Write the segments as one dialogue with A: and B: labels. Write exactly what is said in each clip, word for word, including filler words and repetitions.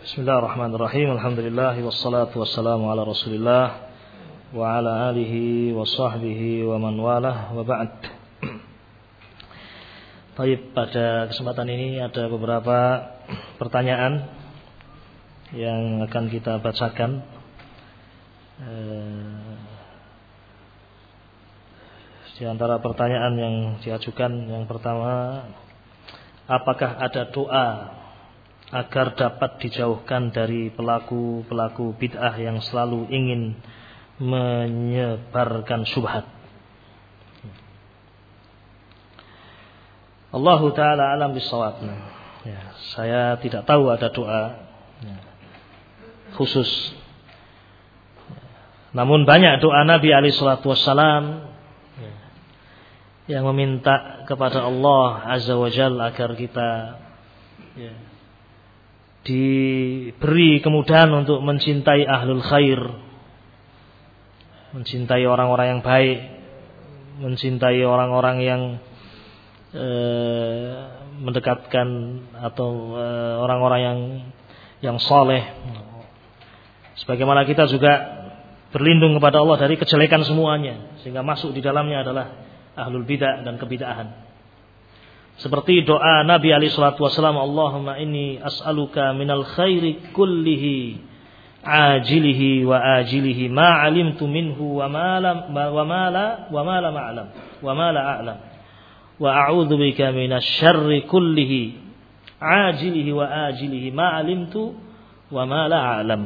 A: Bismillahirrahmanirrahim. Alhamdulillah wassalatu wassalamu ala Rasulillah wa ala alihi wa sahbihi wa man walah wa ba'd. Baik, pada kesempatan ini ada beberapa pertanyaan yang akan kita bacakan. Di antara pertanyaan yang diajukan, yang pertama, apakah ada doa agar dapat dijauhkan dari pelaku-pelaku bid'ah yang selalu ingin menyebarkan syubhat? Allahu ta'ala alam bisawab. Ya, saya tidak tahu ada doa ya, khusus. Namun banyak doa Nabi alaihi salatu wassalam ya, yang meminta kepada Allah azza wa jalla agar kita ya, diberi kemudahan untuk mencintai ahlul khair, mencintai orang-orang yang baik, mencintai orang-orang yang eh, mendekatkan atau eh, orang-orang yang yang saleh. Sebagaimana kita juga berlindung kepada Allah dari kejelekan semuanya, sehingga masuk di dalamnya adalah ahlul bid'ah dan kebid'ahan. Seperti doa Nabi alaihi salatu wasallam, Allahumma inni as'aluka minal khairi kullihi ajilihi wa ajilihi ma 'alimtu minhu wa ma la wa ma la wa ma la ma'lam wa ma la a'lam wa a'udzu bika minasy syarri kullihi ajilihi wa ajilihi ma 'alimtu wa ma la a'lam.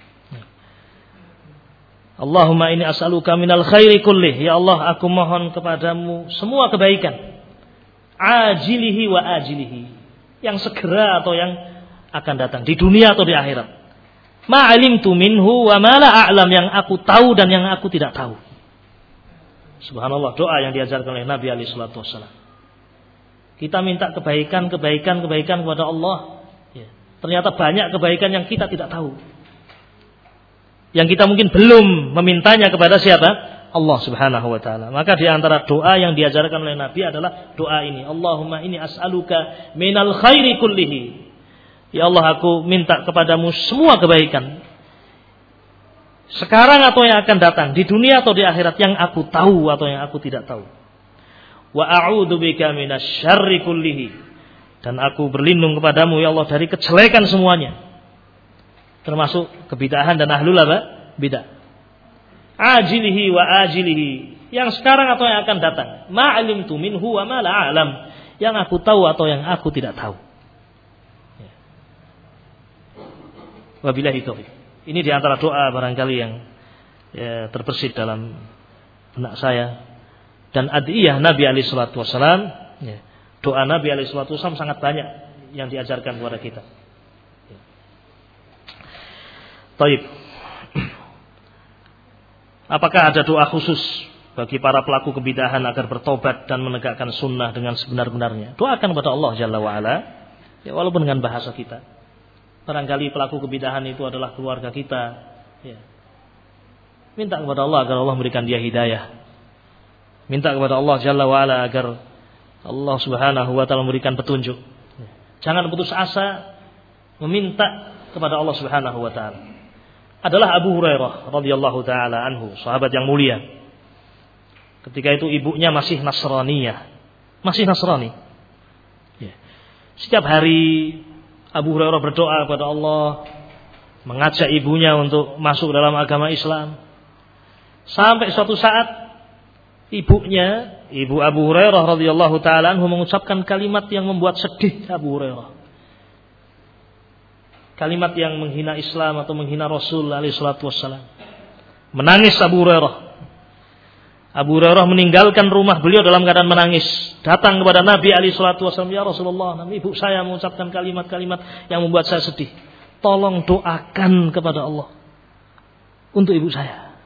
A: Allahumma inni as'aluka minal khairi kullihi, ya Allah aku mohon kepadamu semua kebaikan, ajilihi wa ajilihi, yang segera atau yang akan datang, di dunia atau di akhirat. Ma'alimtu minhu wa ma la a'lam, yang aku tahu dan yang aku tidak tahu. Subhanallah, doa yang diajarkan oleh Nabi alaihi salatu wassalam. Kita minta kebaikan, kebaikan, kebaikan kepada Allah ya. Ternyata banyak kebaikan yang kita tidak tahu, yang kita mungkin belum memintanya kepada siapa? Allah subhanahu wa ta'ala. Maka di antara doa yang diajarkan oleh Nabi adalah doa ini, Allahumma inni as'aluka minal khairi kullihi, ya Allah aku minta kepadamu semua kebaikan, sekarang atau yang akan datang, di dunia atau di akhirat, yang aku tahu atau yang aku tidak tahu. Wa a'udzu bika minasy syarri kullihi, dan aku berlindung kepadamu ya Allah dari kejelekan semuanya, termasuk kebid'ahan dan ahlul apa? Bid'ah. Ajilihi wa ajilihi, yang sekarang atau yang akan datang. Ma'alimtu minhu wa ma la a'lam, yang aku tahu atau yang aku tidak tahu. Ya. Wabillahi taufiq. Ini di antara doa barangkali yang ya, terbersit dalam benak saya. Dan adiyah Nabi alaihi salatu wasallam, ya, doa Nabi alaihi salatu wasallam sangat banyak yang diajarkan kepada kita. Ya. Taib. Apakah ada doa khusus bagi para pelaku kebid'ahan agar bertobat dan menegakkan sunnah dengan sebenar-benarnya? Doakan kepada Allah Jalla wa'ala, ya, walaupun dengan bahasa kita. Barangkali pelaku kebid'ahan itu adalah keluarga kita, ya. Minta kepada Allah agar Allah memberikan dia hidayah. Minta kepada Allah Jalla wa'ala agar Allah subhanahu wa ta'ala memberikan petunjuk. Jangan putus asa meminta kepada Allah subhanahu wa ta'ala. Adalah Abu Hurairah radhiyallahu taala anhu, sahabat yang mulia. Ketika itu ibunya masih Nasraniyah, masih Nasrani. Ya. Setiap hari Abu Hurairah berdoa kepada Allah, mengajak ibunya untuk masuk dalam agama Islam. Sampai suatu saat ibunya, ibu Abu Hurairah radhiyallahu taala anhu, mengucapkan kalimat yang membuat sedih Abu Hurairah. Kalimat yang menghina Islam atau menghina Rasul alaihi salatu wassalam. Menangis Abu Hurairah. Abu Hurairah meninggalkan rumah beliau dalam keadaan menangis. Datang kepada Nabi alaihi salatu wassalam, ya Rasulullah, ibu saya mengucapkan kalimat-kalimat yang membuat saya sedih. Tolong doakan kepada Allah untuk ibu saya.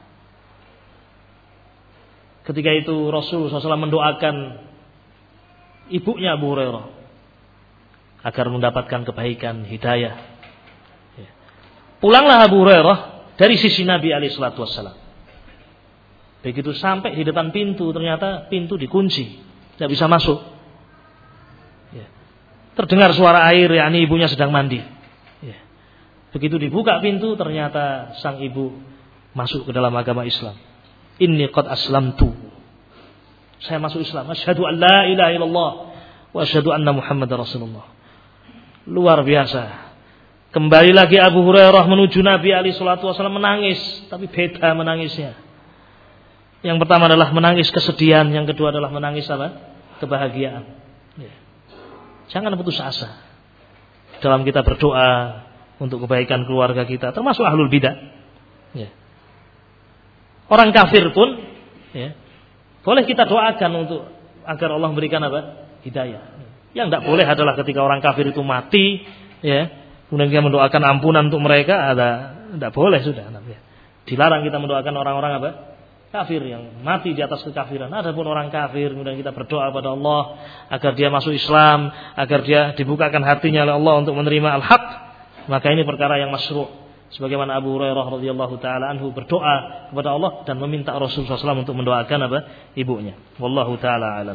A: Ketika itu Rasul sallallahu alaihi wasallam mendoakan ibunya Abu Hurairah agar mendapatkan kebaikan, hidayah. Pulanglah Abu Hurairah dari sisi Nabi alaihi salatu wassalam. Begitu sampai di depan pintu, ternyata pintu dikunci, tidak bisa masuk. Ya. Terdengar suara air, yakni ibunya sedang mandi. Ya. Begitu dibuka pintu, ternyata sang ibu masuk ke dalam agama Islam. Inni qad aslamtu. Saya masuk Islam. Asyhadu an la ilaha illallah wa asyhadu anna Muhammadar Rasulullah. Luar biasa. Kembali lagi Abu Hurairah menuju Nabi alaihi salatu wasallam menangis, tapi beda menangisnya. Yang pertama adalah menangis kesedihan, yang kedua adalah menangis apa? Kebahagiaan. Ya. Jangan putus asa dalam kita berdoa untuk kebaikan keluarga kita, termasuk ahlul bidah. Ya. Orang kafir pun, ya, boleh kita doakan untuk agar Allah memberikan apa? Hidayah. Yang tidak boleh adalah ketika orang kafir itu mati, ya, kemudian kita mendoakan ampunan untuk mereka, ada tidak boleh sudah. Ya. Dilarang kita mendoakan orang-orang apa? Kafir yang mati di atas kekafiran. Adapun orang kafir, kemudian kita berdoa kepada Allah agar dia masuk Islam, agar dia dibukakan hatinya oleh Allah untuk menerima al-haq, maka ini perkara yang masyru'. Sebagaimana Abu Hurairah radhiyallahu taala anhu berdoa kepada Allah dan meminta Rasulullah shallallahu alaihi wasallam untuk mendoakan apa? Ibunya. Wallahu taala alam.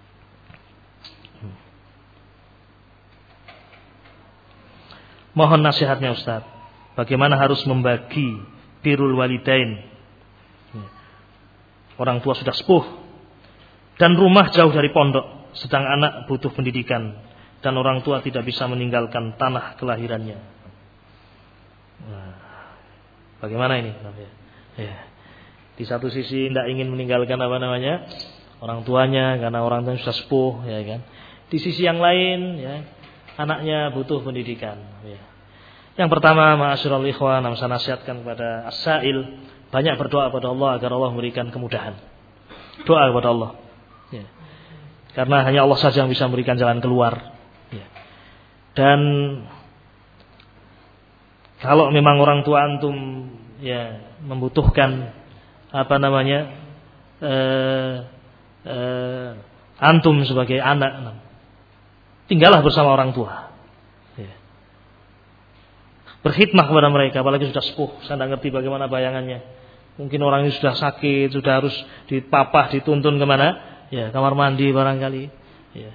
A: Mohon nasihatnya Ustaz. Bagaimana harus membagi birrul walidain? Orang tua sudah sepuh dan rumah jauh dari pondok, sedang anak butuh pendidikan dan orang tua tidak bisa meninggalkan tanah kelahirannya. Nah, bagaimana ini? Ya. Di satu sisi tidak ingin meninggalkan apa namanya orang tuanya karena orang tuanya sudah sepuh, ya kan. Di sisi yang lain, ya, anaknya butuh pendidikan. Ya. Yang pertama, ma'asyiral ikhwan, saya nasihatkan kepada as-sa'il, banyak berdoa kepada Allah agar Allah memberikan kemudahan. Doa kepada Allah. Ya. Karena hanya Allah saja yang bisa memberikan jalan keluar. Ya. Dan kalau memang orang tua antum ya membutuhkan apa namanya eh, eh, antum sebagai anak, tinggallah bersama orang tua. Ya. Berkhidmah kepada mereka, apalagi sudah sepuh. Saya tidak ngerti bagaimana bayangannya. Mungkin orang ini sudah sakit, sudah harus dipapah, dituntun kemana? Ya, kamar mandi barangkali. Ya.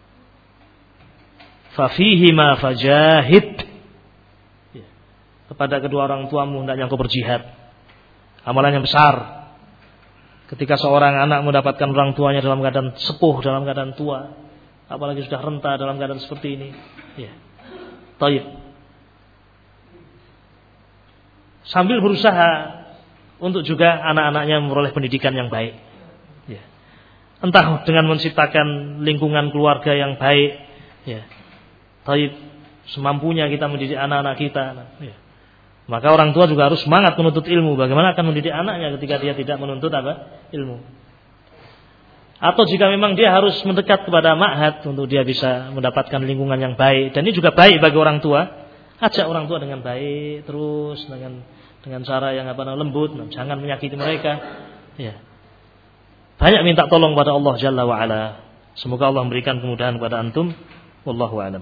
A: Fafihi ma fajahid. Kepada kedua orang tuamu hendaknya engkau berjihad. Amalan yang besar. Ketika seorang anak mendapatkan orang tuanya dalam keadaan sepuh, dalam keadaan tua, apalagi sudah renta dalam keadaan seperti ini. Ya. Taib. Sambil berusaha untuk juga anak-anaknya memperoleh pendidikan yang baik. Ya. Entah dengan menciptakan lingkungan keluarga yang baik. Ya. Taib. Semampunya kita mendidik anak-anak kita. Ya. Maka orang tua juga harus semangat menuntut ilmu. Bagaimana akan mendidik anaknya ketika dia tidak menuntut apa? Ilmu. Atau jika memang dia harus mendekat kepada ma'had untuk dia bisa mendapatkan lingkungan yang baik. Dan ini juga baik bagi orang tua. Ajak orang tua dengan baik terus dengan dengan cara yang apa namanya lembut, jangan menyakiti mereka. Ya. Banyak minta tolong pada Allah Jalla wa Ala. Semoga Allah memberikan kemudahan kepada antum. Wallahu a'lam.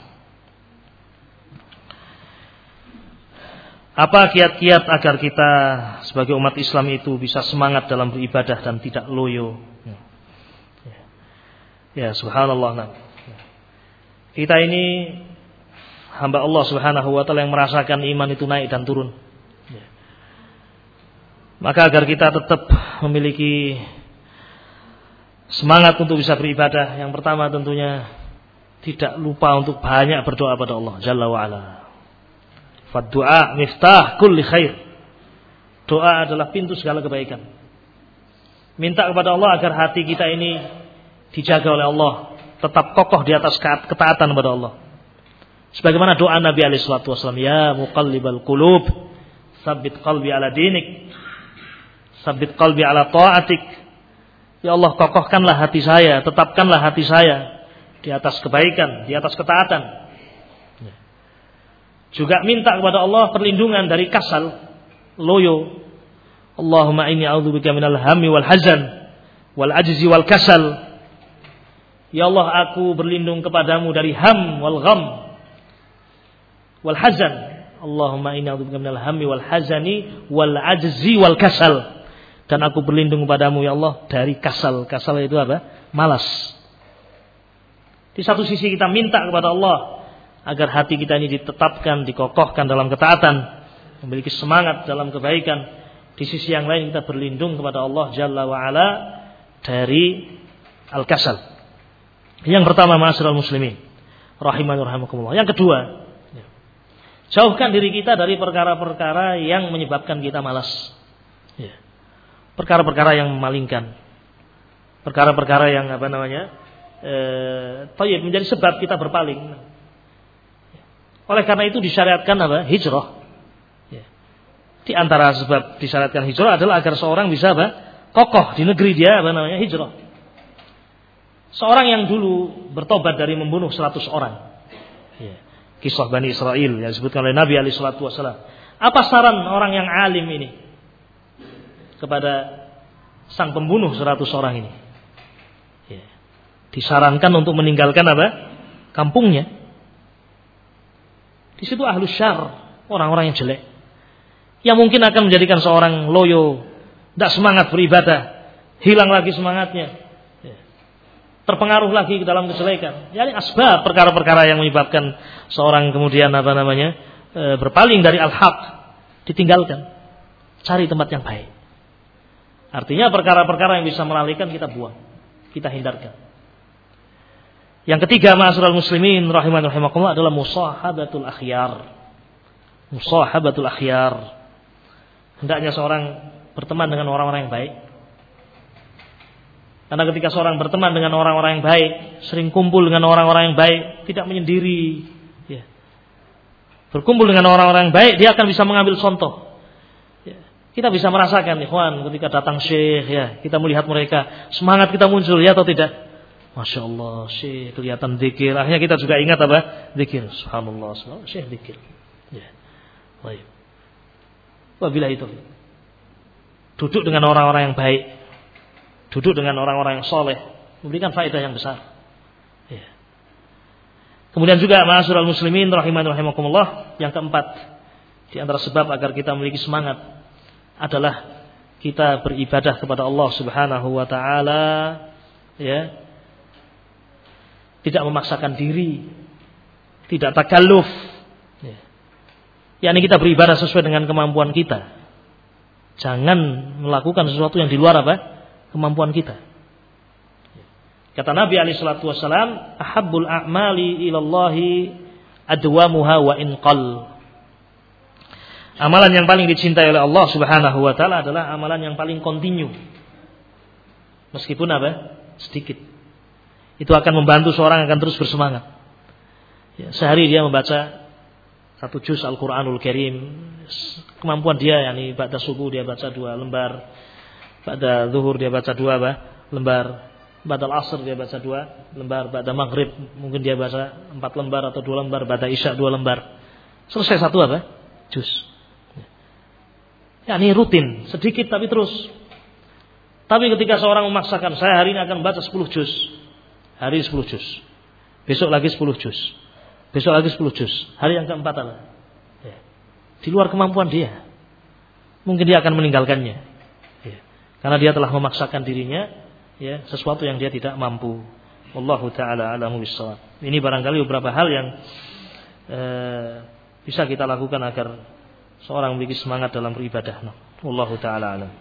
A: Apa kiat-kiat agar kita sebagai umat Islam itu bisa semangat dalam beribadah dan tidak loyo? Ya, ya subhanallah. Nah. Kita ini hamba Allah Subhanahu wa taala yang merasakan iman itu naik dan turun. Ya. Maka agar kita tetap memiliki semangat untuk bisa beribadah, yang pertama tentunya tidak lupa untuk banyak berdoa pada Allah Jalla wa Ala. Fad-du'a miftah kulli khair. Doa adalah pintu segala kebaikan. Minta kepada Allah agar hati kita ini dijaga oleh Allah, tetap kokoh di atas ketaatan kepada Allah. Sebagaimana doa Nabi alaihi salatu wasallam, ya muqallibal qulub, tsabbit qalbi ala dinik, tsabbit qalbi ala ta'atik. Ya Allah, kokohkanlah hati saya, tetapkanlah hati saya di atas kebaikan, di atas ketaatan. Juga minta kepada Allah perlindungan dari kasal, loyo. Allahumma inni a'udzubika minal hammi wal hazan wal ajzi wal kasal. Ya Allah, aku berlindung kepadamu dari ham wal gham wal hazan. Allahumma inni a'udzubika minal hammi wal hazani wal ajzi wal kasal. Dan aku berlindung kepadamu ya Allah dari kasal. Kasal itu apa? Malas. Di satu sisi kita minta kepada Allah agar hati kita ini ditetapkan, dikokohkan dalam ketaatan, memiliki semangat dalam kebaikan. Di sisi yang lain kita berlindung kepada Allah Jalla wa'ala dari al-kasal. Yang pertama, ma'asyiral muslimin rahimani rahimakumullah. Yang kedua, jauhkan diri kita dari perkara-perkara yang menyebabkan kita malas. Perkara-perkara yang memalingkan, perkara-perkara yang apa namanya, eh, tayyib, menjadi sebab kita berpaling. Oleh karena itu disyariatkan apa? Hijrah. Di antara sebab disyariatkan hijrah adalah agar seorang bisa apa? Kokoh di negeri dia, apa namanya, hijrah. Seorang yang dulu bertobat dari membunuh seratus orang. Ya. Kisah Bani Israel yang disebutkan oleh Nabi alaihi salatu wasallam. Apa saran orang yang alim ini kepada sang pembunuh seratus orang ini? Ya. Disarankan untuk meninggalkan apa? Kampungnya. Di situ ahlus syarr, orang-orang yang jelek, yang mungkin akan menjadikan seorang loyo, tidak semangat beribadah, hilang lagi semangatnya, terpengaruh lagi ke dalam kejelekan. Jadi asbab, perkara-perkara yang menyebabkan seorang kemudian apa namanya e, berpaling dari al-haq, ditinggalkan, cari tempat yang baik. Artinya perkara-perkara yang bisa melalaikan kita buang, kita hindarkan. Yang ketiga, ma'asyiral muslimin rahimani rahimakumullah, adalah musahabatul akhyar. Musahabatul akhyar. Hendaknya seorang berteman dengan orang-orang yang baik. Karena ketika seorang berteman dengan orang-orang yang baik, sering kumpul dengan orang-orang yang baik, tidak menyendiri, ya. Berkumpul dengan orang-orang yang baik, dia akan bisa mengambil contoh. Ya. Kita bisa merasakan, ikhwan, ketika datang syekh, ya, kita melihat mereka, semangat kita muncul, ya atau tidak? Masya Allah, syekh kelihatan zikir. Akhirnya kita juga ingat apa? Zikir. Subhanallah, subhanallah, syekh zikir. Ya. Baik. Wabillahi taufiq. Duduk dengan orang-orang yang baik, duduk dengan orang-orang yang soleh, memberikan faedah yang besar. Ya. Kemudian juga ma'asyiral muslimin rahimani rahimakumullah, yang keempat di antara sebab agar kita memiliki semangat adalah kita beribadah kepada Allah Subhanahu wa taala, ya. Tidak memaksakan diri, tidak takalluf. Ya. yakni kita beribadah sesuai dengan kemampuan kita. Jangan melakukan sesuatu yang di luar apa? Kemampuan kita. Kata Nabi alaihi salatu wasallam, ahabbul a'mali ilallahi adwamuha wa inqal. Amalan yang paling dicintai oleh Allah Subhanahu wa taala adalah amalan yang paling kontinu. Meskipun apa? Sedikit. Itu akan membantu seorang akan terus bersemangat. Ya, sehari dia membaca satu juz Al-Qur'anul Karim. Kemampuan dia, yakni ba'da subuh dia baca dua lembar, ba'da zuhur dia baca dua apa? lembar, ba'da asr dia baca dua lembar, ba'da maghrib mungkin dia baca empat lembar atau dua lembar, ba'da isya dua lembar. Selesai satu apa? Juz. Ya, ini rutin, sedikit tapi terus. Tapi ketika seorang memaksakan, saya hari ini akan baca sepuluh juz. Hari sepuluh juz. Besok lagi sepuluh juz. Besok lagi sepuluh juz. Hari yang keempat apa? Ya. Di luar kemampuan dia. Mungkin dia akan meninggalkannya. Ya. Karena dia telah memaksakan dirinya, ya, sesuatu yang dia tidak mampu. Wallahu taala a'lamu bissawab. Ini barangkali beberapa hal yang eh, bisa kita lakukan agar seorang memiliki semangat dalam beribadah. Nah, wallahu taala a'lam.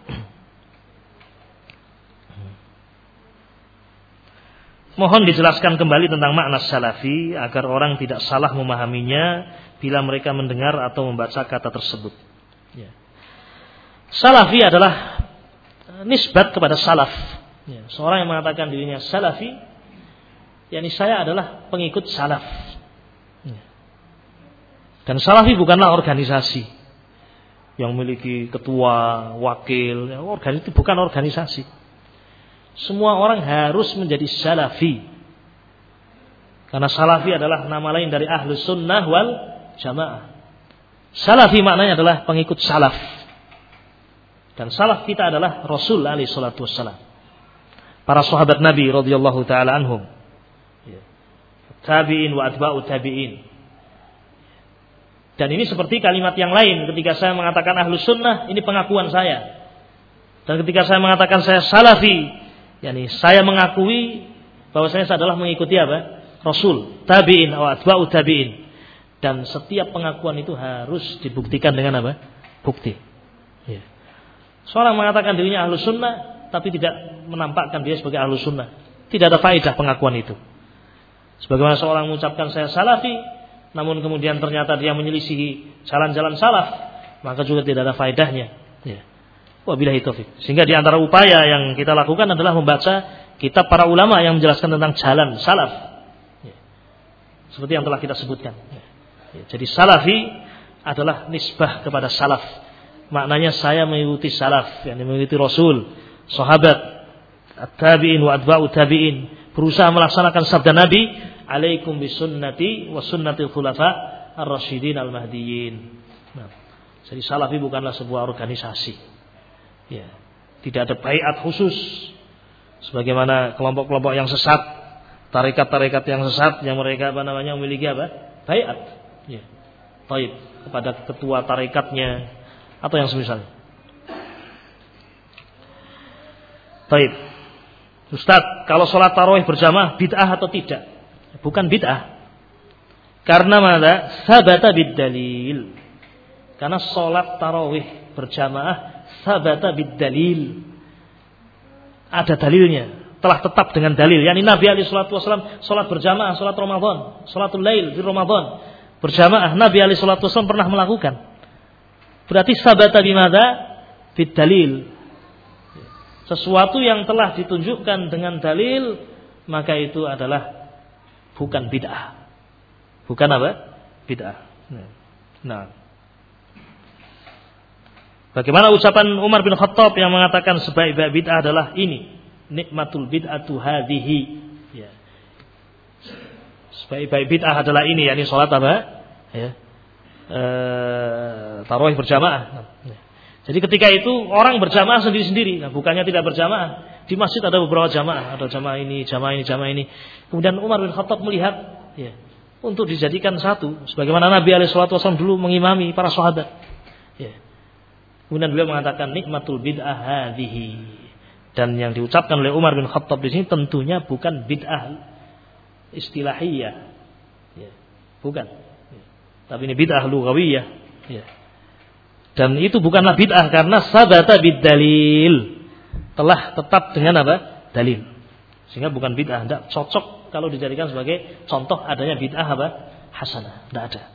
A: Mohon dijelaskan kembali tentang makna salafi agar orang tidak salah memahaminya bila mereka mendengar atau membaca kata tersebut. Ya. Salafi adalah nisbat kepada salaf. Ya. Seorang yang mengatakan dirinya salafi, yakni saya adalah pengikut salaf. Ya. Dan salafi bukanlah organisasi yang memiliki ketua, wakil. Organisasi itu bukan organisasi. Semua orang harus menjadi salafi. Karena salafi adalah nama lain dari ahlus sunnah wal jamaah. Salafi maknanya adalah pengikut salaf. Dan salaf kita adalah Rasul alaihi salatu wassalam. Para sahabat Nabi radhiyallahu taala anhum. Tabi'in wa atba'u tabi'in. Dan ini seperti kalimat yang lain ketika saya mengatakan ahlus sunnah, ini pengakuan saya. Dan ketika saya mengatakan saya salafi, yakni saya mengakui bahwa saya adalah mengikuti apa? Rasul, tabi'in atau atba'u tabi'in. Dan setiap pengakuan itu harus dibuktikan dengan apa? Bukti. Ya. Seorang mengatakan dirinya ahlus sunnah, tapi tidak menampakkan dia sebagai ahlus sunnah. Tidak ada faedah pengakuan itu. Sebagaimana seorang mengucapkan saya salafi, namun kemudian ternyata dia menyelisihi jalan-jalan salaf, maka juga tidak ada faedahnya. Ya. Wabillahi taufik. Sehingga di antara upaya yang kita lakukan adalah membaca kitab para ulama yang menjelaskan tentang jalan salaf. Ya. Seperti yang telah kita sebutkan. Ya. Ya. Jadi salafi adalah nisbah kepada salaf. Maknanya saya mengikuti salaf, yakni mengikuti Rasul, sahabat, at-tabi'in wa atba'ut tabi'in, berusaha melaksanakan sabda Nabi, alaikum bisunnati wa sunnatil khulafa ar-rasyidin al-mahdiyyin. Nah, jadi salafi bukanlah sebuah organisasi. Ya, tidak ada baiat khusus sebagaimana kelompok-kelompok yang sesat, tarekat-tarekat yang sesat yang mereka apa namanya memiliki apa? Baiat. Ya. Baik kepada ketua tarekatnya atau yang semisalnya. Baik. Ustaz, kalau sholat tarawih berjamaah bid'ah atau tidak? Bukan bid'ah. Karena mana? Sabata bid-dalil. Karena sholat tarawih berjamaah sabata bid-dalil. Ada dalilnya, telah tetap dengan dalil. Yani Nabi alaihi salatu wasallam sholat berjamaah, sholat Ramadan, sholatul lail di Ramadan berjamaah, Nabi alaihi salatu wasallam pernah melakukan. Berarti sabata bimada? Bid-dalil. Sesuatu yang telah ditunjukkan dengan dalil, maka itu adalah bukan bid'ah. Bukan apa? Bid'ah. Nah. Bagaimana ucapan Umar bin Khattab yang mengatakan sebaik-baik bid'ah adalah ini, nikmatul bid'atu hadhihi. Ya. Sebaik-baik bid'ah adalah ini, yakni salat apa? Ya. E, tarawih berjamaah. Ya. Jadi ketika itu orang berjamaah sendiri-sendiri, nah, bukannya tidak berjamaah. Di masjid ada beberapa jamaah, ada jamaah ini, jamaah ini, jamaah ini. Kemudian Umar bin Khattab melihat, ya, untuk dijadikan satu, sebagaimana Nabi alaihi salatu wasallam dulu mengimami para sahabat. Ya. Kemudian beliau mengatakan nikmatul bid'ah hadhihi. Dan yang diucapkan oleh Umar bin Khattab di sini tentunya bukan bid'ah istilahiyah, ya, bukan. Ya. Tapi ini bid'ah lughawiyah. Ya. Dan itu bukanlah bid'ah karena sabata bid-dalil. Telah tetap dengan apa? Dalil. Sehingga bukan bid'ah. Tidak cocok kalau dijadikan sebagai contoh adanya bid'ah apa? Hasanah. Tidak ada.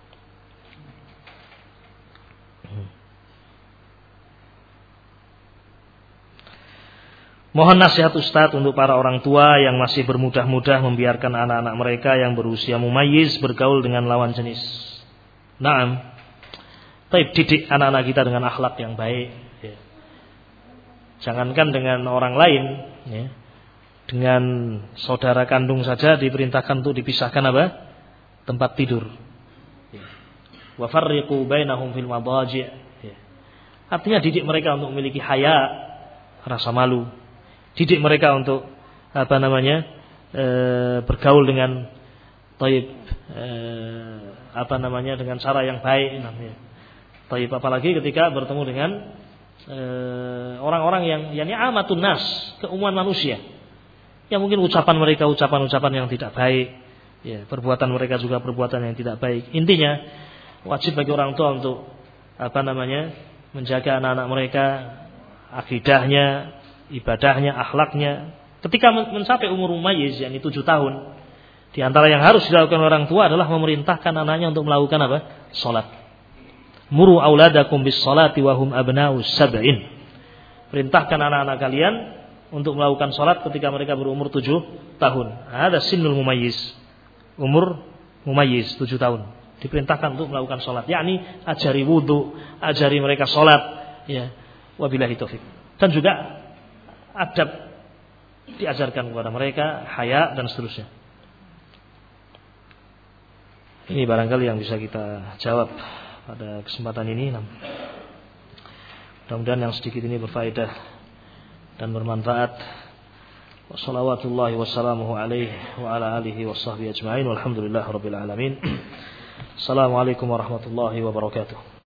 A: Mohon nasihat Ustaz untuk para orang tua yang masih bermudah-mudah membiarkan anak-anak mereka yang berusia mumayyiz bergaul dengan lawan jenis. Naam. Tapi didik anak-anak kita dengan akhlak yang baik. Ya. Jangankan dengan orang lain, ya. Dengan saudara kandung saja diperintahkan untuk dipisahkan apa? Tempat tidur. Ya. Wa farriqu bainahum fil madaji'. Ya. Artinya didik mereka untuk memiliki haya, rasa malu. Didik mereka untuk apa namanya? E, bergaul dengan taib, e, apa namanya? Dengan cara yang baik namanya. Taib, apalagi ketika bertemu dengan e, orang-orang yang yakni amatun nas, keumuman manusia. Yang mungkin ucapan mereka ucapan-ucapan yang tidak baik, ya, perbuatan mereka juga perbuatan yang tidak baik. Intinya wajib bagi orang tua untuk apa namanya? Menjaga anak-anak mereka, akidahnya, ibadahnya, akhlaknya. Ketika mencapai umur mumayyiz yakni tujuh tahun, di antara yang harus dilakukan orang tua adalah memerintahkan anaknya untuk melakukan apa? Salat. Muru auladakum bis salati wa hum abna'us sab'in. Perintahkan anak-anak kalian untuk melakukan salat ketika mereka berumur tujuh tahun. Ada sinul mumayyiz. Umur mumayyiz tujuh tahun. Diperintahkan untuk melakukan salat, yakni ajari wudu, ajari mereka salat, ya. Wabillahi taufik. Dan juga adab diajarkan kepada mereka, haya dan seterusnya. Ini barangkali yang bisa kita jawab pada kesempatan ini. Mudah-mudahan yang sedikit ini berfaedah dan bermanfaat. Wassalawatullahi wassalamuhu alaihi wa ala alihi washabbihi ajma'in walhamdulillahi rabbil alamin. Assalamualaikum warahmatullahi wabarakatuh.